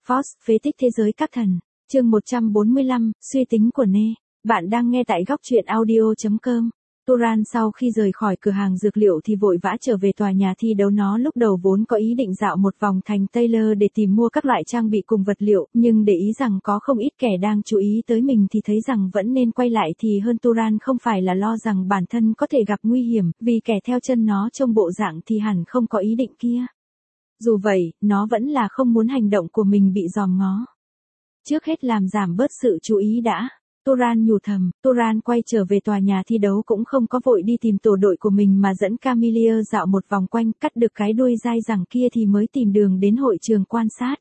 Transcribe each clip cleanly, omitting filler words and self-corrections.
Force, phế tích thế giới các thần. Chương 145, suy tính của Nê. Bạn đang nghe tại góc truyện audio.com. Turan sau khi rời khỏi cửa hàng dược liệu thì vội vã trở về tòa nhà thi đấu. Nó lúc đầu vốn có ý định dạo một vòng thành Taylor để tìm mua các loại trang bị cùng vật liệu, nhưng để ý rằng có không ít kẻ đang chú ý tới mình thì thấy rằng vẫn nên quay lại thì hơn. Turan không phải là lo rằng bản thân có thể gặp nguy hiểm, vì kẻ theo chân nó trông bộ dạng thì hẳn không có ý định kia. Dù vậy, nó vẫn là không muốn hành động của mình bị dòm ngó. Trước hết làm giảm bớt sự chú ý đã. Turan nhủ thầm. Turan quay trở về tòa nhà thi đấu cũng không có vội đi tìm tổ đội của mình mà dẫn Camille dạo một vòng quanh, cắt được cái đuôi dai dẳng kia thì mới tìm đường đến hội trường quan sát.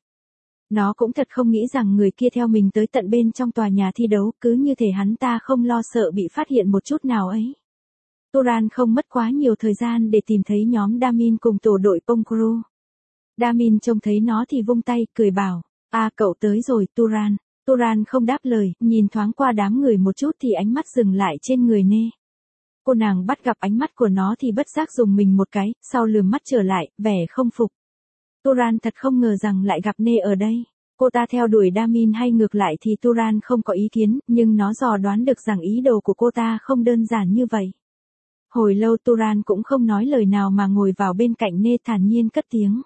Nó cũng thật không nghĩ rằng người kia theo mình tới tận bên trong tòa nhà thi đấu, cứ như thể hắn ta không lo sợ bị phát hiện một chút nào ấy. Turan không mất quá nhiều thời gian để tìm thấy nhóm Damin cùng tổ đội Pongro. Damin trông thấy nó thì vung tay, cười bảo, cậu tới rồi Turan. Turan không đáp lời, nhìn thoáng qua đám người một chút thì ánh mắt dừng lại trên người Nê. Cô nàng bắt gặp ánh mắt của nó thì bất giác dùng mình một cái, sau lườm mắt trở lại, vẻ không phục. Turan thật không ngờ rằng lại gặp Nê ở đây. Cô ta theo đuổi Damin hay ngược lại thì Turan không có ý kiến, nhưng nó dò đoán được rằng ý đồ của cô ta không đơn giản như vậy. Hồi lâu Turan cũng không nói lời nào mà ngồi vào bên cạnh Nê, thản nhiên cất tiếng.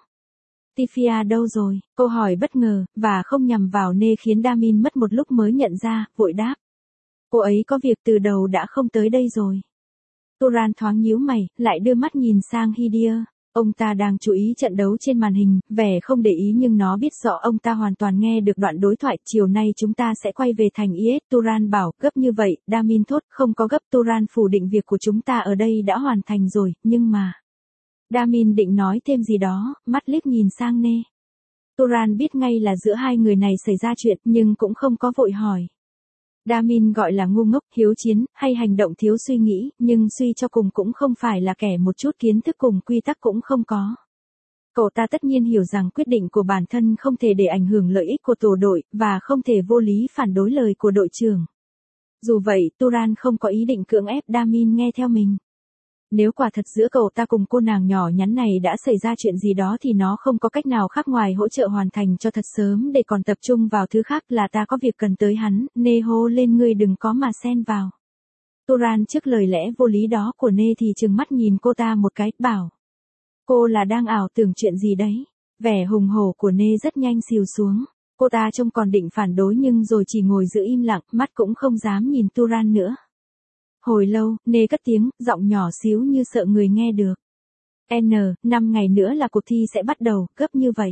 Tifia đâu rồi? Câu hỏi bất ngờ, và không nhằm vào Nê khiến Damin mất một lúc mới nhận ra, vội đáp. Cô ấy có việc từ đầu đã không tới đây rồi. Turan thoáng nhíu mày, lại đưa mắt nhìn sang Hydia. Ông ta đang chú ý trận đấu trên màn hình, vẻ không để ý nhưng nó biết rõ ông ta hoàn toàn nghe được đoạn đối thoại. Chiều nay chúng ta sẽ quay về thành IS. Turan bảo, gấp như vậy, Damin thốt, không có gấp. Turan phủ định việc của chúng ta ở đây đã hoàn thành rồi, nhưng mà... Damin định nói thêm gì đó, mắt liếc nhìn sang Nê. Turan biết ngay là giữa hai người này xảy ra chuyện, nhưng cũng không có vội hỏi. Damin gọi là ngu ngốc, hiếu chiến, hay hành động thiếu suy nghĩ, nhưng suy cho cùng cũng không phải là kẻ một chút kiến thức cùng quy tắc cũng không có. Cậu ta tất nhiên hiểu rằng quyết định của bản thân không thể để ảnh hưởng lợi ích của tổ đội, và không thể vô lý phản đối lời của đội trưởng. Dù vậy, Turan không có ý định cưỡng ép Damin nghe theo mình. Nếu quả thật giữa cậu ta cùng cô nàng nhỏ nhắn này đã xảy ra chuyện gì đó thì nó không có cách nào khác ngoài hỗ trợ hoàn thành cho thật sớm để còn tập trung vào thứ khác. Là ta có việc cần tới hắn. Nê hô lên, ngươi đừng có mà xen vào. Turan trước lời lẽ vô lý đó của Nê thì trừng mắt nhìn cô ta một cái, bảo. Cô là đang ảo tưởng chuyện gì đấy? Vẻ hùng hổ của Nê rất nhanh xìu xuống. Cô ta trông còn định phản đối nhưng rồi chỉ ngồi giữ im lặng, mắt cũng không dám nhìn Turan nữa. Hồi lâu, Nê cất tiếng, giọng nhỏ xíu như sợ người nghe được. 5 ngày nữa là cuộc thi sẽ bắt đầu, gấp như vậy.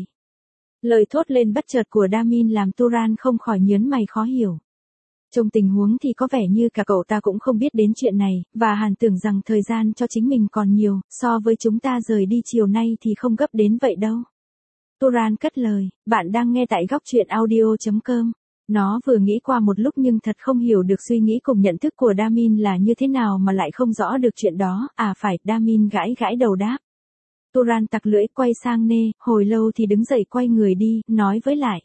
Lời thốt lên bất chợt của Damin làm Turan không khỏi nhớn mày khó hiểu. Trong tình huống thì có vẻ như cả cậu ta cũng không biết đến chuyện này, và hẳn tưởng rằng thời gian cho chính mình còn nhiều, so với chúng ta rời đi chiều nay thì không gấp đến vậy đâu. Turan cất lời, bạn đang nghe tại góc truyện audio.com. Nó vừa nghĩ qua một lúc nhưng thật không hiểu được suy nghĩ cùng nhận thức của Damin là như thế nào mà lại không rõ được chuyện đó. Phải, Damin gãi đầu đáp. Turan tặc lưỡi quay sang Nê, hồi lâu thì đứng dậy quay người đi, nói với lại.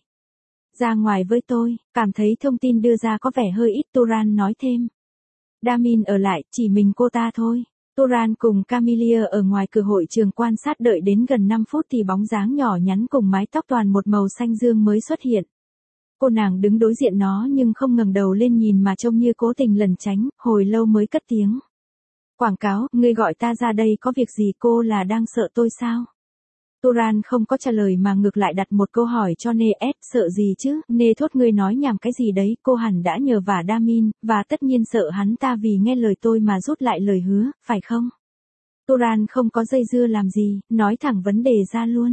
Ra ngoài với tôi, cảm thấy thông tin đưa ra có vẻ hơi ít. Turan nói thêm. Damin ở lại, chỉ mình cô ta thôi. Turan cùng Camille ở ngoài cửa hội trường quan sát đợi đến gần 5 phút thì bóng dáng nhỏ nhắn cùng mái tóc toàn một màu xanh dương mới xuất hiện. Cô nàng đứng đối diện nó nhưng không ngẩng đầu lên nhìn mà trông như cố tình lẩn tránh, hồi lâu mới cất tiếng. Quảng cáo, ngươi gọi ta ra đây có việc gì? Cô là đang sợ tôi sao? Turan không có trả lời mà ngược lại đặt một câu hỏi cho Nê. Sợ gì chứ? Nê thốt, ngươi nói nhảm cái gì đấy? Cô hẳn đã nhờ vả Damin, và tất nhiên sợ hắn ta vì nghe lời tôi mà rút lại lời hứa, phải không? Turan không có dây dưa làm gì, nói thẳng vấn đề ra luôn.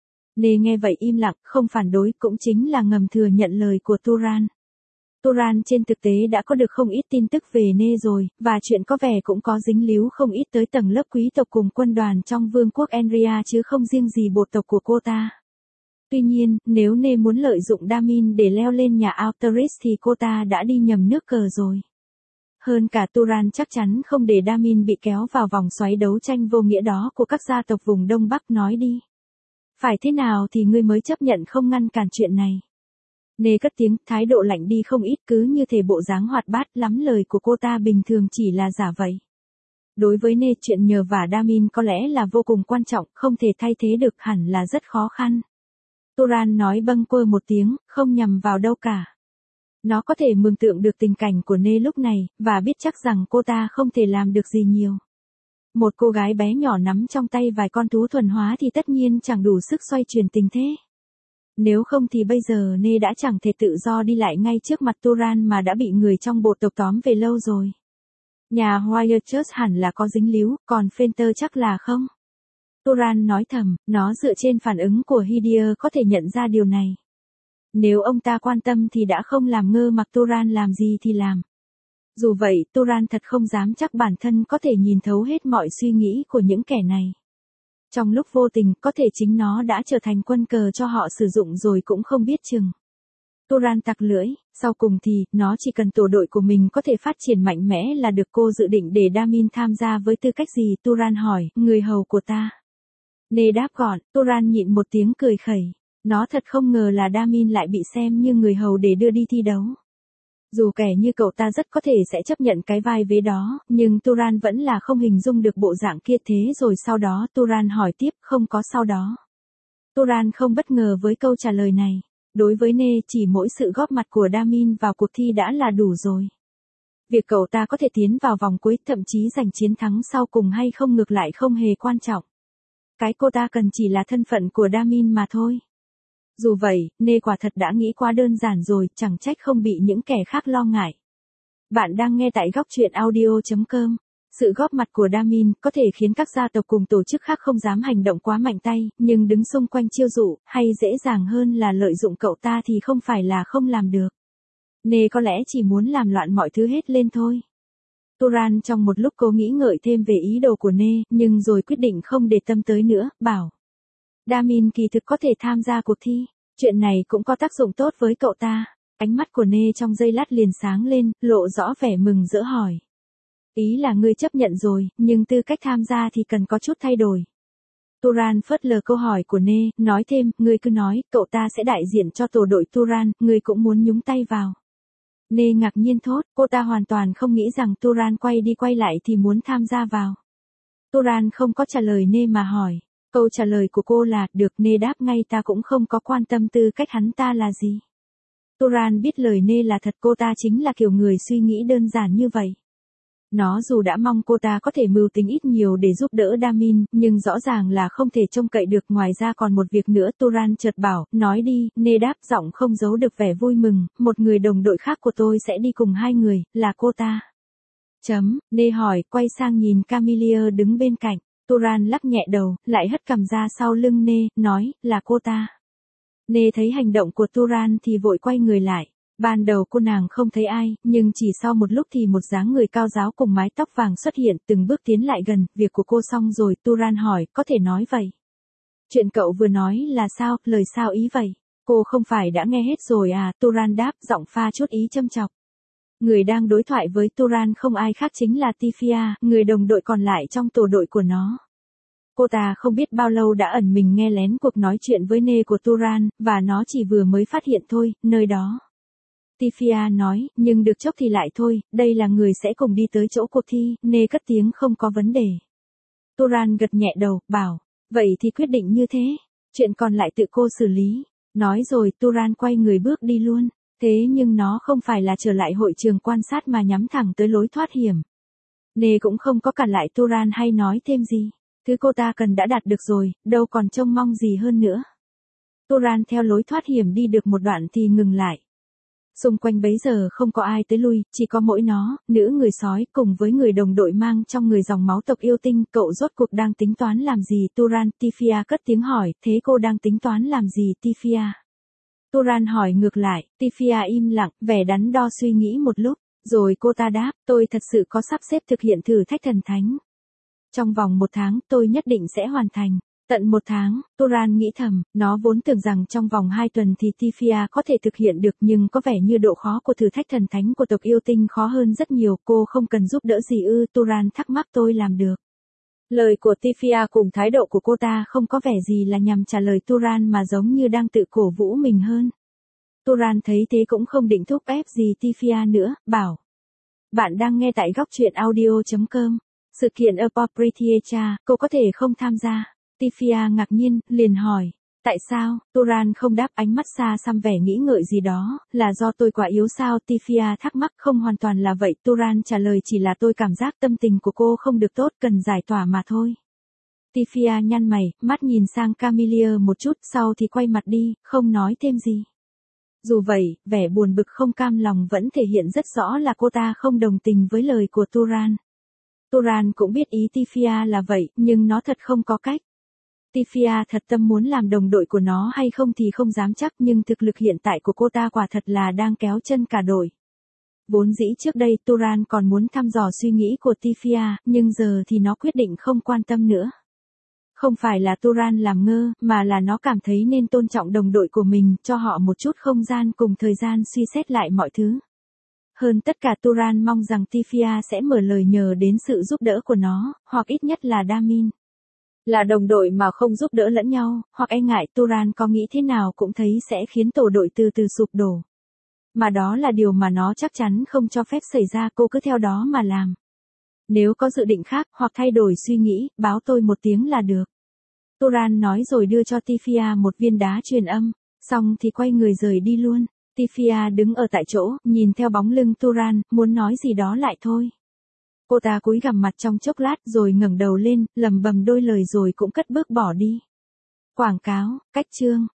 Nê nghe vậy im lặng, không phản đối, cũng chính là ngầm thừa nhận lời của Turan. Turan trên thực tế đã có được không ít tin tức về Nê rồi, và chuyện có vẻ cũng có dính líu không ít tới tầng lớp quý tộc cùng quân đoàn trong vương quốc Enria chứ không riêng gì bộ tộc của cô ta. Tuy nhiên, nếu Nê muốn lợi dụng Damin để leo lên nhà Alteris thì cô ta đã đi nhầm nước cờ rồi. Hơn cả Turan chắc chắn không để Damin bị kéo vào vòng xoáy đấu tranh vô nghĩa đó của các gia tộc vùng Đông Bắc. Nói đi. Phải thế nào thì ngươi mới chấp nhận không ngăn cản chuyện này? Nê cất tiếng, thái độ lạnh đi không ít, cứ như thể bộ dáng hoạt bát lắm. Lời của cô ta bình thường chỉ là giả vậy. Đối với Nê, chuyện nhờ vả Damin có lẽ là vô cùng quan trọng, không thể thay thế được, hẳn là rất khó khăn. Turan nói bâng quơ một tiếng, không nhằm vào đâu cả. Nó có thể mường tượng được tình cảnh của Nê lúc này, và biết chắc rằng cô ta không thể làm được gì nhiều. Một cô gái bé nhỏ nắm trong tay vài con thú thuần hóa thì tất nhiên chẳng đủ sức xoay chuyển tình thế. Nếu không thì bây giờ Nê đã chẳng thể tự do đi lại ngay trước mặt Turan mà đã bị người trong bộ tộc tóm về lâu rồi. Nhà Wyatt hẳn là có dính líu, còn Fenter chắc là không. Turan nói thầm, nó dựa trên phản ứng của Hydir có thể nhận ra điều này. Nếu ông ta quan tâm thì đã không làm ngơ mặc Turan làm gì thì làm. Dù vậy, Turan thật không dám chắc bản thân có thể nhìn thấu hết mọi suy nghĩ của những kẻ này. Trong lúc vô tình, có thể chính nó đã trở thành quân cờ cho họ sử dụng rồi cũng không biết chừng. Turan tặc lưỡi, sau cùng thì, nó chỉ cần tổ đội của mình có thể phát triển mạnh mẽ là được. Cô dự định để Damin tham gia với tư cách gì? Turan hỏi, người hầu của ta. Nê đáp gọn, Turan nhịn một tiếng cười khẩy. Nó thật không ngờ là Damin lại bị xem như người hầu để đưa đi thi đấu. Dù kẻ như cậu ta rất có thể sẽ chấp nhận cái vai vế đó, nhưng Turan vẫn là không hình dung được bộ dạng kia. Thế rồi sau đó Turan hỏi tiếp, không có sau đó. Turan không bất ngờ với câu trả lời này. Đối với Nê, chỉ mỗi sự góp mặt của Damin vào cuộc thi đã là đủ rồi. Việc cậu ta có thể tiến vào vòng cuối, thậm chí giành chiến thắng sau cùng hay không ngược lại không hề quan trọng. Cái cô ta cần chỉ là thân phận của Damin mà thôi. Dù vậy, Nê quả thật đã nghĩ quá đơn giản rồi, chẳng trách không bị những kẻ khác lo ngại. Bạn đang nghe tại góc truyện audio.com. Sự góp mặt của Damin có thể khiến các gia tộc cùng tổ chức khác không dám hành động quá mạnh tay, nhưng đứng xung quanh chiêu dụ, hay dễ dàng hơn là lợi dụng cậu ta thì không phải là không làm được. Nê có lẽ chỉ muốn làm loạn mọi thứ hết lên thôi. Turan trong một lúc cố nghĩ ngợi thêm về ý đồ của Nê, nhưng rồi quyết định không để tâm tới nữa, bảo. Damin kỳ thực có thể tham gia cuộc thi, chuyện này cũng có tác dụng tốt với cậu ta. Ánh mắt của Nê trong giây lát liền sáng lên, lộ rõ vẻ mừng rỡ hỏi. Ý là ngươi chấp nhận rồi, nhưng tư cách tham gia thì cần có chút thay đổi. Turan phớt lờ câu hỏi của Nê, nói thêm, ngươi cứ nói, cậu ta sẽ đại diện cho tổ đội Turan, ngươi cũng muốn nhúng tay vào. Nê ngạc nhiên thốt, cô ta hoàn toàn không nghĩ rằng Turan quay đi quay lại thì muốn tham gia vào. Turan không có trả lời Nê mà hỏi. Câu trả lời của cô là, được. Nê đáp ngay, ta cũng không có quan tâm tư cách hắn ta là gì. Turan biết lời Nê là thật, cô ta chính là kiểu người suy nghĩ đơn giản như vậy. Nó dù đã mong cô ta có thể mưu tính ít nhiều để giúp đỡ Damin, nhưng rõ ràng là không thể trông cậy được. Ngoài ra còn một việc nữa, Turan chợt bảo, nói đi. Nê đáp giọng không giấu được vẻ vui mừng, một người đồng đội khác của tôi sẽ đi cùng hai người, là cô ta. Nê hỏi, quay sang nhìn Camille đứng bên cạnh. Turan lắc nhẹ đầu, lại hất cằm ra sau lưng Nê, nói, là cô ta. Nê thấy hành động của Turan thì vội quay người lại. Ban đầu cô nàng không thấy ai, nhưng chỉ sau một lúc thì một dáng người cao ráo cùng mái tóc vàng xuất hiện, từng bước tiến lại gần. Việc của cô xong rồi? Turan hỏi, có thể nói vậy. Chuyện cậu vừa nói là sao, lời sao ý vậy? Cô không phải đã nghe hết rồi à? Turan đáp, giọng pha chút ý châm chọc. Người đang đối thoại với Turan không ai khác chính là Tifia, người đồng đội còn lại trong tổ đội của nó. Cô ta không biết bao lâu đã ẩn mình nghe lén cuộc nói chuyện với Nê của Turan, và nó chỉ vừa mới phát hiện thôi, nơi đó. Tifia nói, nhưng được chốc thì lại thôi, đây là người sẽ cùng đi tới chỗ cuộc thi. Nê cất tiếng, không có vấn đề. Turan gật nhẹ đầu, bảo, vậy thì quyết định như thế, chuyện còn lại tự cô xử lý. Nói rồi Turan quay người bước đi luôn. Thế nhưng nó không phải là trở lại hội trường quan sát mà nhắm thẳng tới lối thoát hiểm. Nê cũng không có cản lại Turan hay nói thêm gì. Thứ cô ta cần đã đạt được rồi, đâu còn trông mong gì hơn nữa. Turan theo lối thoát hiểm đi được một đoạn thì ngừng lại. Xung quanh bấy giờ không có ai tới lui, chỉ có mỗi nó, nữ người sói, cùng với người đồng đội mang trong người dòng máu tộc yêu tinh. Cậu rốt cuộc đang tính toán làm gì? Turan. Tifia cất tiếng hỏi, thế cô đang tính toán làm gì? Tifia. Turan hỏi ngược lại. Tifia im lặng, vẻ đắn đo suy nghĩ một lúc, rồi cô ta đáp, tôi thật sự có sắp xếp thực hiện thử thách thần thánh. Trong vòng 1 tháng, tôi nhất định sẽ hoàn thành. Tận 1 tháng, Turan nghĩ thầm, nó vốn tưởng rằng trong vòng 2 tuần thì Tifia có thể thực hiện được, nhưng có vẻ như độ khó của thử thách thần thánh của tộc yêu tinh khó hơn rất nhiều. Cô không cần giúp đỡ gì ư? Turan thắc mắc. Tôi làm được. Lời của Tifia cùng thái độ của cô ta không có vẻ gì là nhằm trả lời Turan mà giống như đang tự cổ vũ mình hơn. Turan thấy thế cũng không định thúc ép gì Tifia nữa, bảo. Bạn đang nghe tại góc truyện audio.com. Sự kiện Appropriatia, cô có thể không tham gia. Tifia ngạc nhiên, liền hỏi. Tại sao? Turan không đáp, ánh mắt xa xăm vẻ nghĩ ngợi gì đó, là do tôi quá yếu sao? Tifia thắc mắc. Không hoàn toàn là vậy, Turan trả lời, chỉ là tôi cảm giác tâm tình của cô không được tốt, cần giải tỏa mà thôi. Tifia nhăn mày, mắt nhìn sang Camille một chút, sau thì quay mặt đi, không nói thêm gì. Dù vậy, vẻ buồn bực không cam lòng vẫn thể hiện rất rõ là cô ta không đồng tình với lời của Turan. Turan cũng biết ý Tifia là vậy, nhưng nó thật không có cách. Tifia thật tâm muốn làm đồng đội của nó hay không thì không dám chắc, nhưng thực lực hiện tại của cô ta quả thật là đang kéo chân cả đội. Vốn dĩ trước đây Turan còn muốn thăm dò suy nghĩ của Tifia, nhưng giờ thì nó quyết định không quan tâm nữa. Không phải là Turan làm ngơ, mà là nó cảm thấy nên tôn trọng đồng đội của mình, cho họ một chút không gian cùng thời gian suy xét lại mọi thứ. Hơn tất cả Turan mong rằng Tifia sẽ mở lời nhờ đến sự giúp đỡ của nó, hoặc ít nhất là Damin. Là đồng đội mà không giúp đỡ lẫn nhau, hoặc e ngại Turan có nghĩ thế nào cũng thấy sẽ khiến tổ đội từ từ sụp đổ. Mà đó là điều mà nó chắc chắn không cho phép xảy ra, cô cứ theo đó mà làm. Nếu có dự định khác, hoặc thay đổi suy nghĩ, báo tôi một tiếng là được. Turan nói rồi đưa cho Tifia một viên đá truyền âm, xong thì quay người rời đi luôn. Tifia đứng ở tại chỗ, nhìn theo bóng lưng Turan, muốn nói gì đó lại thôi. Cô ta cúi gằm mặt trong chốc lát rồi ngẩng đầu lên, lẩm bẩm đôi lời rồi cũng cất bước bỏ đi. Quảng cáo, cách chương.